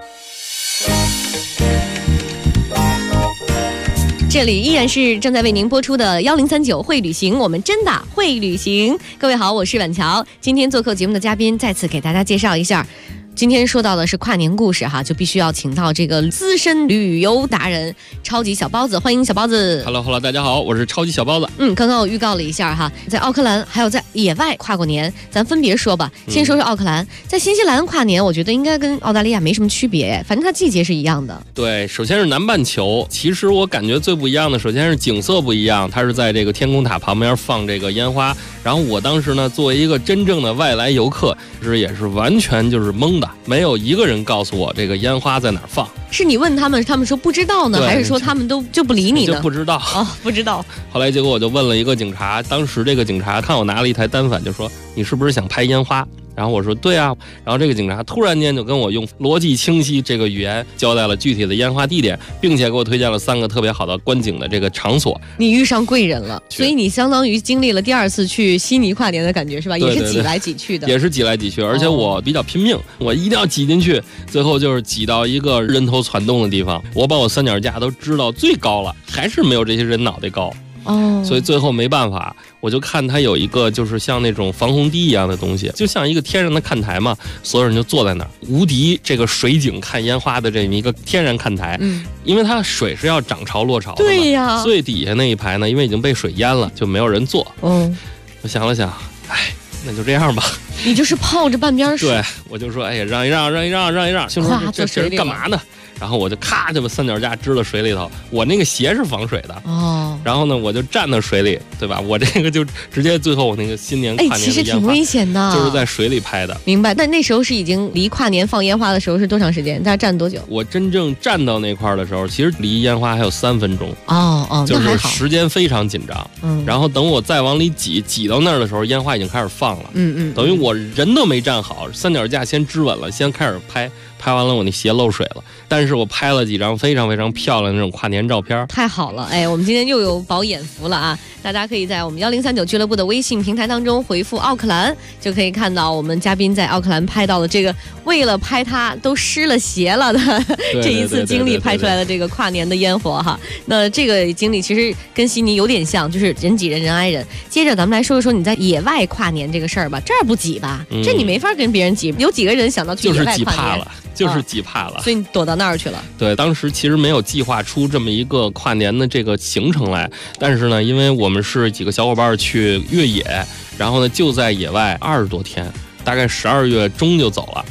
这里依然是正在为您播出的1039会旅行，我们真的会旅行。各位好，我是婉乔，今天做客节目的嘉宾再次给大家介绍一下。今天说到的是跨年故事哈，就必须要请到这个资深旅游达人超级小包子，欢迎小包子。 Hello， 大家好，我是超级小包子。 刚刚我预告了一下哈，在奥克兰还有在野外跨过年，咱分别说吧。先说说奥克兰，在新西兰跨年，我觉得应该跟澳大利亚没什么区别，反正它季节是一样的。 对，首先是南半球，其实我感觉最不一样的，首先是景色不一样，它是在这个天空塔旁边放这个烟花，然后我当时呢，作为一个真正的外来游客，也是完全就是懵的。没有一个人告诉我这个烟花在哪儿放。 是你问他们，他们说不知道呢，还是说他们就不理你呢？ 就不知道不知道。 后来结果我就问了一个警察，当时这个警察看我拿了一台单反，就说你是不是想拍烟花？然后我说对啊，然后这个警察突然间就跟我用逻辑清晰这个语言交代了具体的烟花地点，并且给我推荐了3个特别好的观景的这个场所。 你遇上贵人了，所以你相当于经历了第2次去悉尼跨年的感觉是吧？ 对， 也是挤来挤去的， 也是挤来挤去，而且我比较拼命，我一定要挤进去，最后就是挤到一个人头攒动的地方，我把我三脚架都支到最高了，还是没有这些人脑袋高。所以最后没办法，我就看它有一个就是像那种防洪堤一样的东西，就像一个天然的看台嘛，所有人就坐在那儿，无敌这个水景看烟花的这么一个天然看台。因为它水是要涨潮落潮的嘛， 对呀， 最底下那一排呢，因为已经被水淹了，就没有人坐。我想了想，那就这样吧。 你就是泡着半边水。 对，我就说，让一让，就说这人干嘛呢？然后我就咔就把三脚架支到水里头，我那个鞋是防水的然后呢我就站到水里，对吧？我这个就直接最后我那个新年跨年的烟花， 其实挺危险的， 就是在水里拍的。 明白。但那时候是已经离跨年放烟花的时候是多长时间？大概站多久？ 我真正站到那块的时候，其实离烟花还有3分钟。就是时间非常紧张。然后等我再往里挤到那儿的时候，烟花已经开始放了。等于我人都没站好，三脚架先支稳了，先开始拍完了我那鞋漏水了，但是我拍了几张非常非常漂亮的那种跨年照片。 太好了，我们今天又有饱眼福了啊！大家可以在我们1039俱乐部的微信平台当中回复奥克兰，就可以看到我们嘉宾在奥克兰拍到的这个为了拍他都湿了鞋了的这一次经历拍出来的这个跨年的烟火哈。那这个经历其实跟悉尼有点像，就是人挤人人挨人。接着咱们来说一说你在野外跨年这个事儿吧，这儿不挤吧？这你没法跟别人挤，有几个人想到去野外跨年？ 就是挤怕了， 所以你躲到那儿去了。 对，当时其实没有计划出这么一个跨年的这个行程来，但是呢，因为我们是几个小伙伴去越野，然后呢就在野外20多天，大概12月中就走了。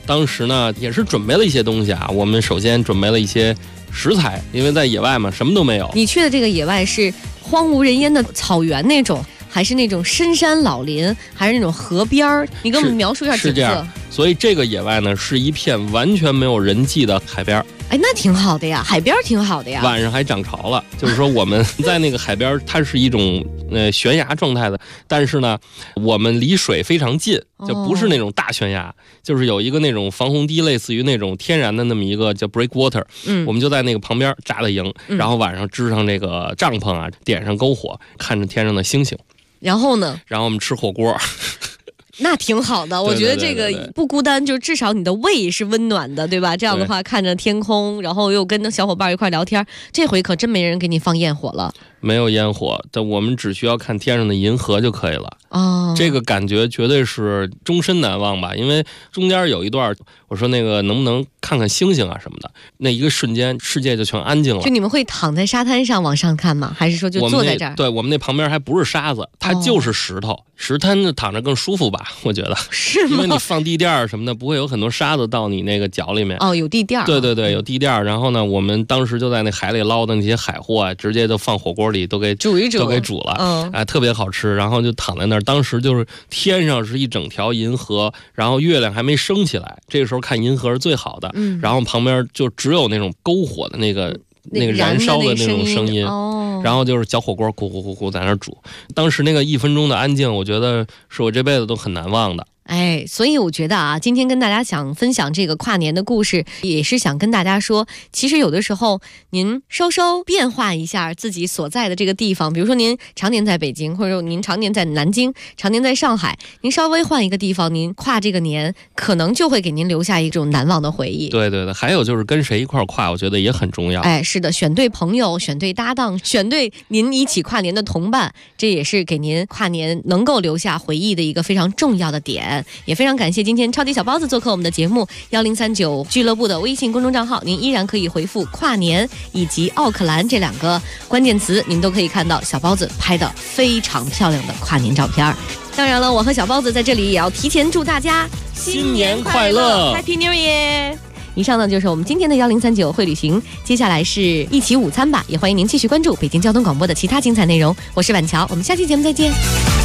当时呢也是准备了一些东西啊，我们首先准备了一些食材，因为在野外嘛，什么都没有。 你去的这个野外是荒无人烟的草原那种，还是那种深山老林，还是那种河边儿？你跟我们描述一下景色。 是这样，所以这个野外呢是一片完全没有人迹的海边。 哎，那挺好的呀，海边挺好的呀。 晚上还涨潮了，就是说我们在那个海边，它是一种悬崖状态的，但是呢，我们离水非常近，就不是那种大悬崖，就是有一个那种防洪堤，类似于那种天然的那么一个叫 breakwater，我们就在那个旁边扎的营，然后晚上支上这个帐篷啊，点上篝火，看着天上的星星。 然后呢？ 然后我们吃火锅。 那挺好的，我觉得这个不孤单，就至少你的胃是温暖的，对吧？这样的话，看着天空，然后又跟小伙伴一块聊天，这回可真没人给你放焰火了。 没有烟火，但我们只需要看天上的银河就可以了。 哦， 这个感觉绝对是终身难忘吧？因为中间有一段，我说那个能不能看看星星啊什么的，那一个瞬间世界就全安静了。 就你们会躺在沙滩上往上看吗？还是说就坐在这儿？ 对，我们那旁边还不是沙子，它就是石头。石滩躺着更舒服吧？我觉得是吗？ 因为你放地垫什么的，不会有很多沙子到你那个脚里面。 哦，有地垫。 对对对，有地垫。然后呢，我们当时就在那海里捞的那些海货啊，直接就放火锅里都给煮一煮， 都给煮了。哎，特别好吃。然后就躺在那儿，当时就是天上是一整条银河，然后月亮还没升起来，这个时候看银河是最好的。然后旁边就只有那种篝火的那个燃烧的那种声音。然后就是小火锅咕咕咕咕在那煮，当时那个1分钟的安静，我觉得是我这辈子都很难忘的。 哎，所以我觉得啊，今天跟大家想分享这个跨年的故事，也是想跟大家说，其实有的时候您稍稍变化一下自己所在的这个地方，比如说您常年在北京，或者说您常年在南京，常年在上海，您稍微换一个地方，您跨这个年，可能就会给您留下一种难忘的回忆。 对对对，还有就是跟谁一块跨，我觉得也很重要。 哎，是的，选对朋友，选对搭档，选对您一起跨年的同伴，这也是给您跨年能够留下回忆的一个非常重要的点。也非常感谢今天超级小包子做客我们的节目，1039俱乐部的微信公众账号，您依然可以回复跨年以及奥克兰这2个关键词，您都可以看到小包子拍的非常漂亮的跨年照片。当然了，我和小包子在这里也要提前祝大家新年快乐 ，Happy New Year！以上呢就是我们今天的1039会旅行，接下来是一起午餐吧，也欢迎您继续关注北京交通广播的其他精彩内容。我是婉乔，我们下期节目再见。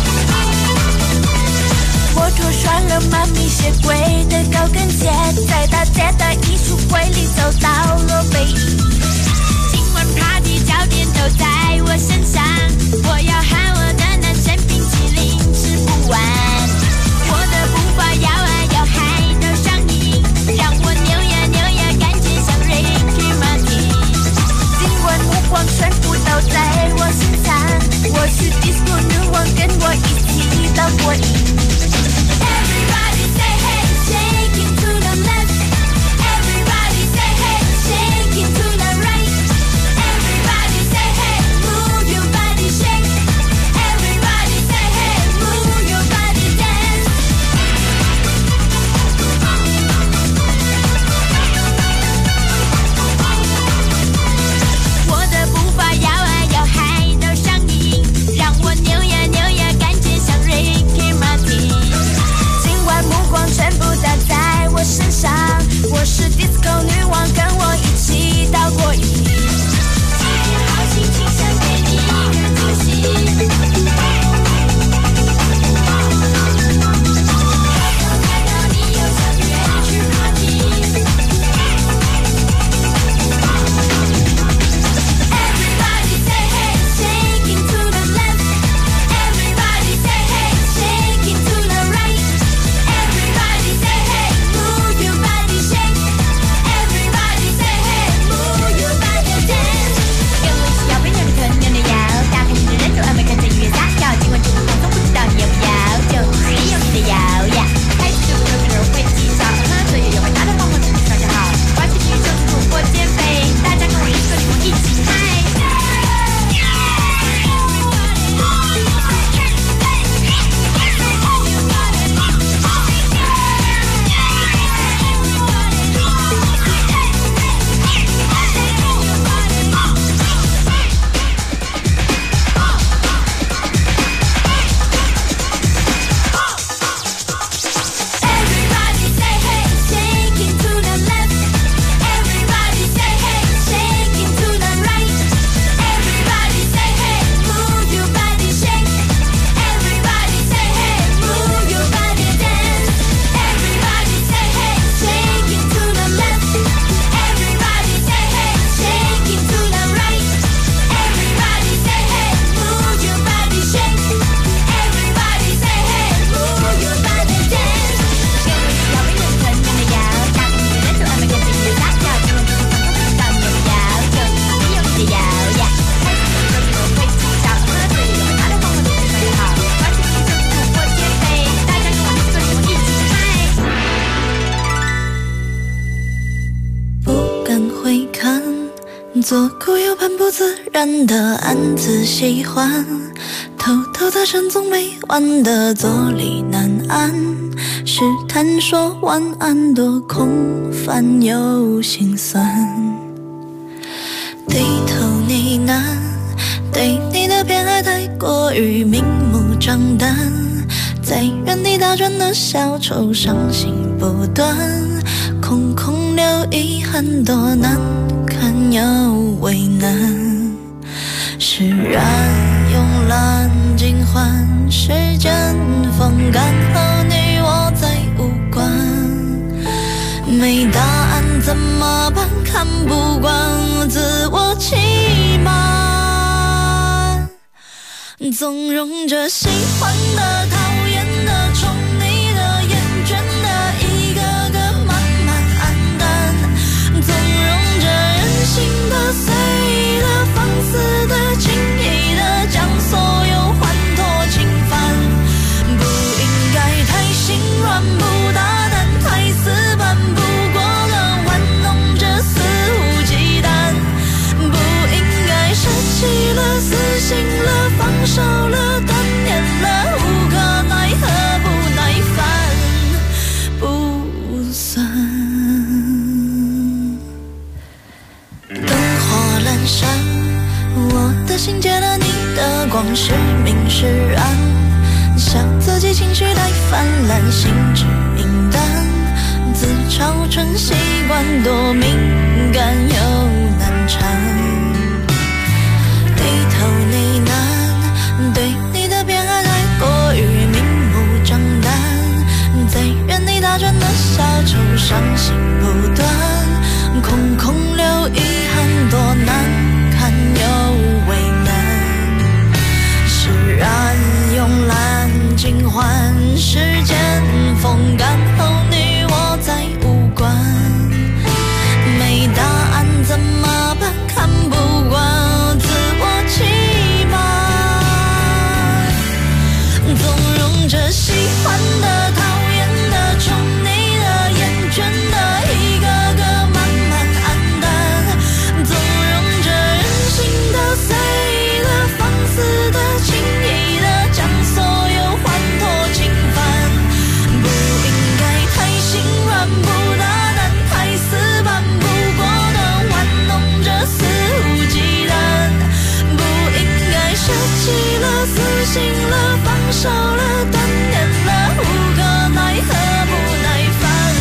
我脱穿了妈咪鞋柜的高跟鞋，在大街的艺术会里走到了北京。今晚 party 焦点都在我身上，我要喊我的男神冰淇淋吃不完。我的步伐摇啊摇，嗨到上瘾，让我扭呀扭呀，感觉像 Ricky Martin。今晚目光全部都在我身上，我是 disco 女王，跟我一起到过瘾。Everybody say hey, shaking to the left. Everybody 做固有半不自然的暗自喜欢，偷偷的沉总没完的坐立难安，试探说晚安多空泛又心酸，低头呢喃，对你的偏爱太过于明目张胆，在原地打转的小丑伤心不断，空空留遗憾多难堪又为难，释然慵懒尽欢，时间风干后你我再无关，没答案怎么办？看不惯自我欺瞒，纵容着喜欢的、讨厌的、宠你的、厌倦的，一个个慢慢黯淡，纵容着任性的、随意的、放肆的、轻易的，将所有欢脱侵犯，不应该太心软，不大胆，太死板，不过的玩弄着肆无忌惮，不应该舍弃了、死心了、放手了、断念了，无可奈何，不耐烦，不算。灯火阑珊，我的心借了你的光，是明是暗，笑自己情绪太泛滥，心智明淡，自嘲成习惯，多敏感又难缠，低头呢喃，对你的偏爱太过于明目张胆，在原地打转的小丑伤心不断，空空留遗憾多难堪又为难，释然慵懒尽欢，时间风干后你我再无关，没答案怎么办？看不惯自我欺瞒，纵容着喜欢的、讨厌的、宠你的、厌倦的，一个个慢慢黯淡，纵容着任性的、随意的、放肆的、轻易的，将所有欢脱侵犯，不应该太心软，不大胆，太死板，不过的玩弄着肆无忌惮，不应该舍弃了、死心了、放手了、断念了，无可奈何，不耐烦。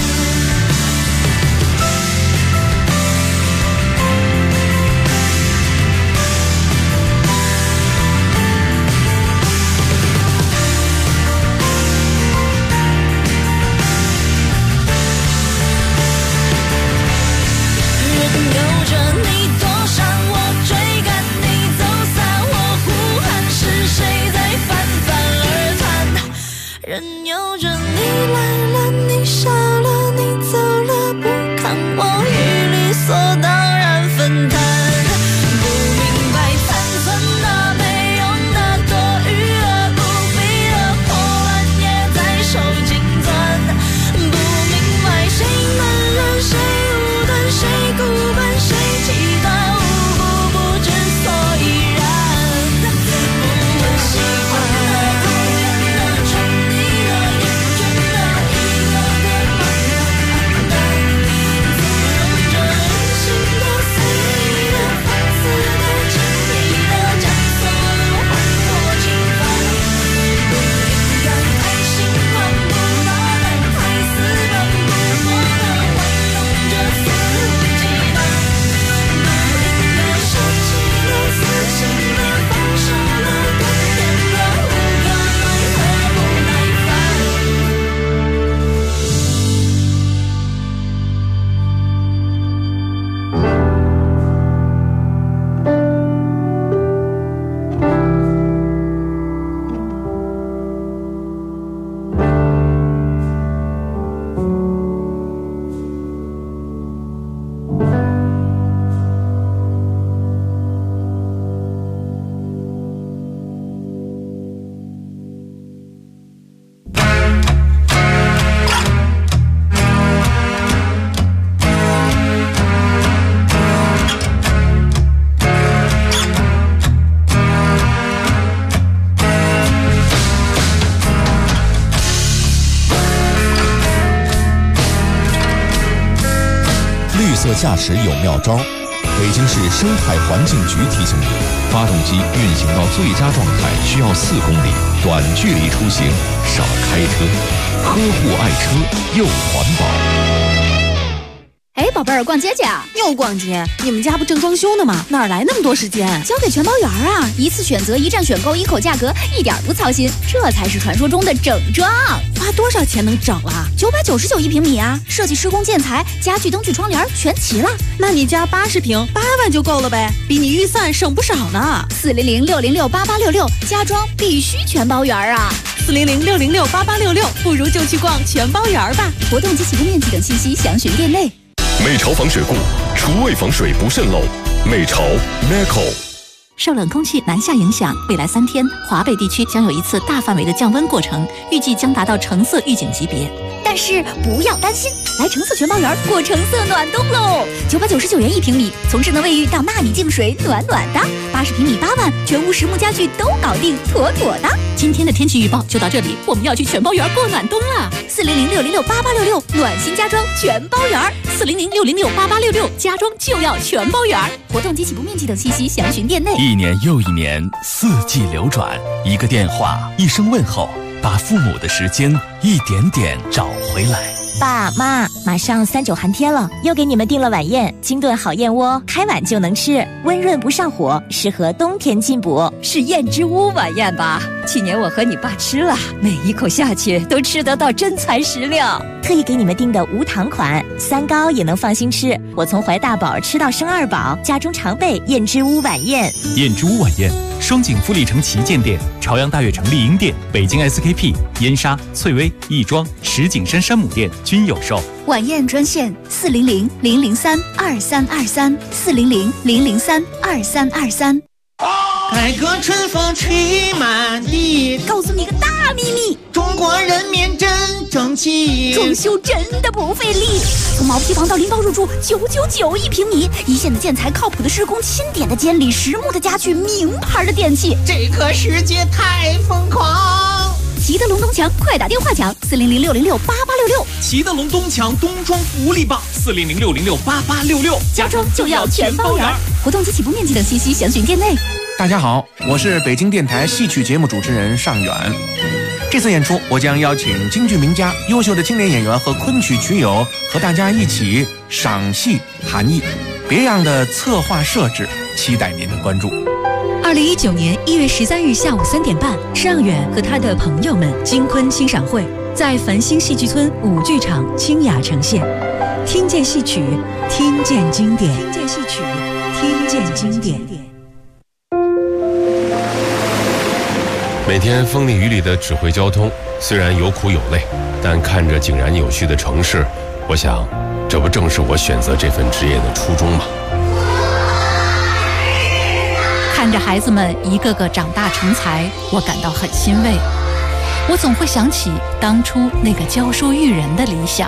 任由着你躲闪，我追赶你走散，我呼喊，是谁在泛泛而谈？任由着你来了，你笑了，你走了，不看我与理所当然分摊，不明白残存的、没用的、多余的、不必的破烂也在手紧攥，不明白谁闷热，谁无端，谁孤本，谁极端，无故不知所以然，不问喜欢的、讨厌的、宠你的、 乐驾驶有妙招。北京市生态环境局提醒你，发动机运行到最佳状态需要4公里，短距离出行少开车，呵护爱车又环保。 哎，宝贝儿，逛街去啊？ 又逛街？你们家不正装修呢吗？哪来那么多时间？ 交给全包园啊！一次选择，一站选购，一口价格，一点不操心，这才是传说中的整装。 花多少钱能整了 ？999一平米啊！设计、施工、建材、家具、灯具、窗帘全齐了。 那你家80平，8万就够了呗，比你预算省不少呢。 400-606-8866，家装必须全包园啊 ！400-606-8866，不如就去逛全包园吧。 活动及启动面积等信息详询店内。 美潮防水固，厨卫防水不渗漏。美潮 Meco。 受冷空气南下影响，未来3天，华北地区将有一次大范围的降温过程，预计将达到橙色预警级别。 但是不要担心，来橙色全包园过橙色暖冬喽！999元一平米，从智能卫浴到纳米净水，暖暖的。80平米8万，全屋实木家具都搞定，妥妥的。 今天的天气预报就到这里，我们要去全包园过暖冬了。 400-606-8866，暖心家装全包园。 400-606-8866，家装就要全包园。 活动及起步面积等信息详询店内。 1年又1年，4季流转，一个电话，一声问候，把父母的时间一点点找回来。 爸妈，马上39寒天了，又给你们订了晚宴，清炖好燕窝，开碗就能吃，温润不上火，适合冬天进补。 是燕之屋晚宴吧？去年我和你爸吃了，每一口下去都吃得到真材实料。 特意给你们订的无糖款，3高也能放心吃。我从怀大宝吃到生2宝，家中常备燕之屋晚宴。 燕之屋晚宴，双井富力城旗舰店、朝阳大悦城丽婴店、北京 SKP、燕莎、翠微、亦庄、石景山山姆店均有售。 晚宴专线400-003-2323 400-003-2323。 改革春风吹满地， 告诉你个大秘密， 中国人民真争气， 装修真的不费力。从毛坯房到拎包入住，999一平米，一线的建材，靠谱的施工，钦点的监理，实木的家具，名牌的电器， 这个世界太疯狂。 齐德龙东墙，快打电话抢400-606-8866。 齐德龙东墙冬装福利棒，400-606-8866， 家装就要全包圆。活动及起步面积等信息详询店内。 大家好，我是北京电台戏曲节目主持人尚远。这次演出，我将邀请京剧名家、优秀的青年演员和昆曲曲友和大家一起赏戏谈艺，别样的策划设置，期待您的关注。 2019年1月13日下午3点半，尚远和他的朋友们京昆欣赏会在繁星戏剧村5剧场清雅呈现，听见戏曲，听见经典，听见戏曲，听见经典。 每天风里雨里的指挥交通，虽然有苦有累，但看着井然有序的城市，我想，这不正是我选择这份职业的初衷吗？ 看着孩子们一个个长大成才，我感到很欣慰。我总会想起当初那个教书育人的理想。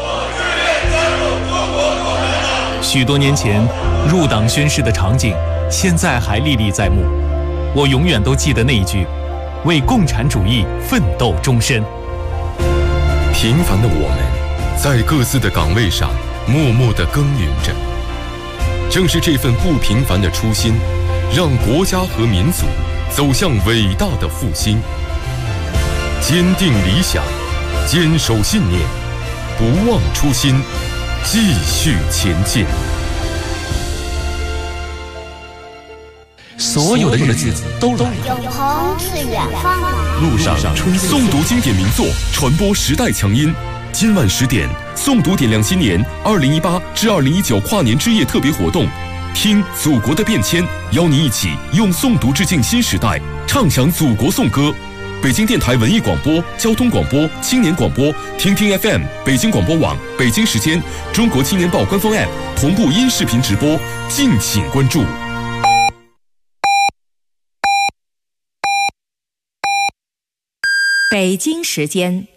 许多年前入党宣誓的场景，现在还历历在目。我永远都记得那一句：为共产主义奋斗终身。 平凡的我们，在各自的岗位上默默地耕耘着。正是这份不平凡的初心，让国家和民族走向伟大的复兴。坚定理想，坚守信念，不忘初心，继续前进。 所有的日子都来了， 永恒是远方来。 路上春诵读经典名作，传播时代强音。今晚10点，诵读点亮新年2018至2019跨年之夜特别活动，听祖国的变迁，邀你一起用诵读致敬新时代，唱响祖国颂歌。北京电台文艺广播、交通广播、青年广播、听听 FM、北京广播网、北京时间、中国青年报官方 App 同步音视频直播，敬请关注。 北京时间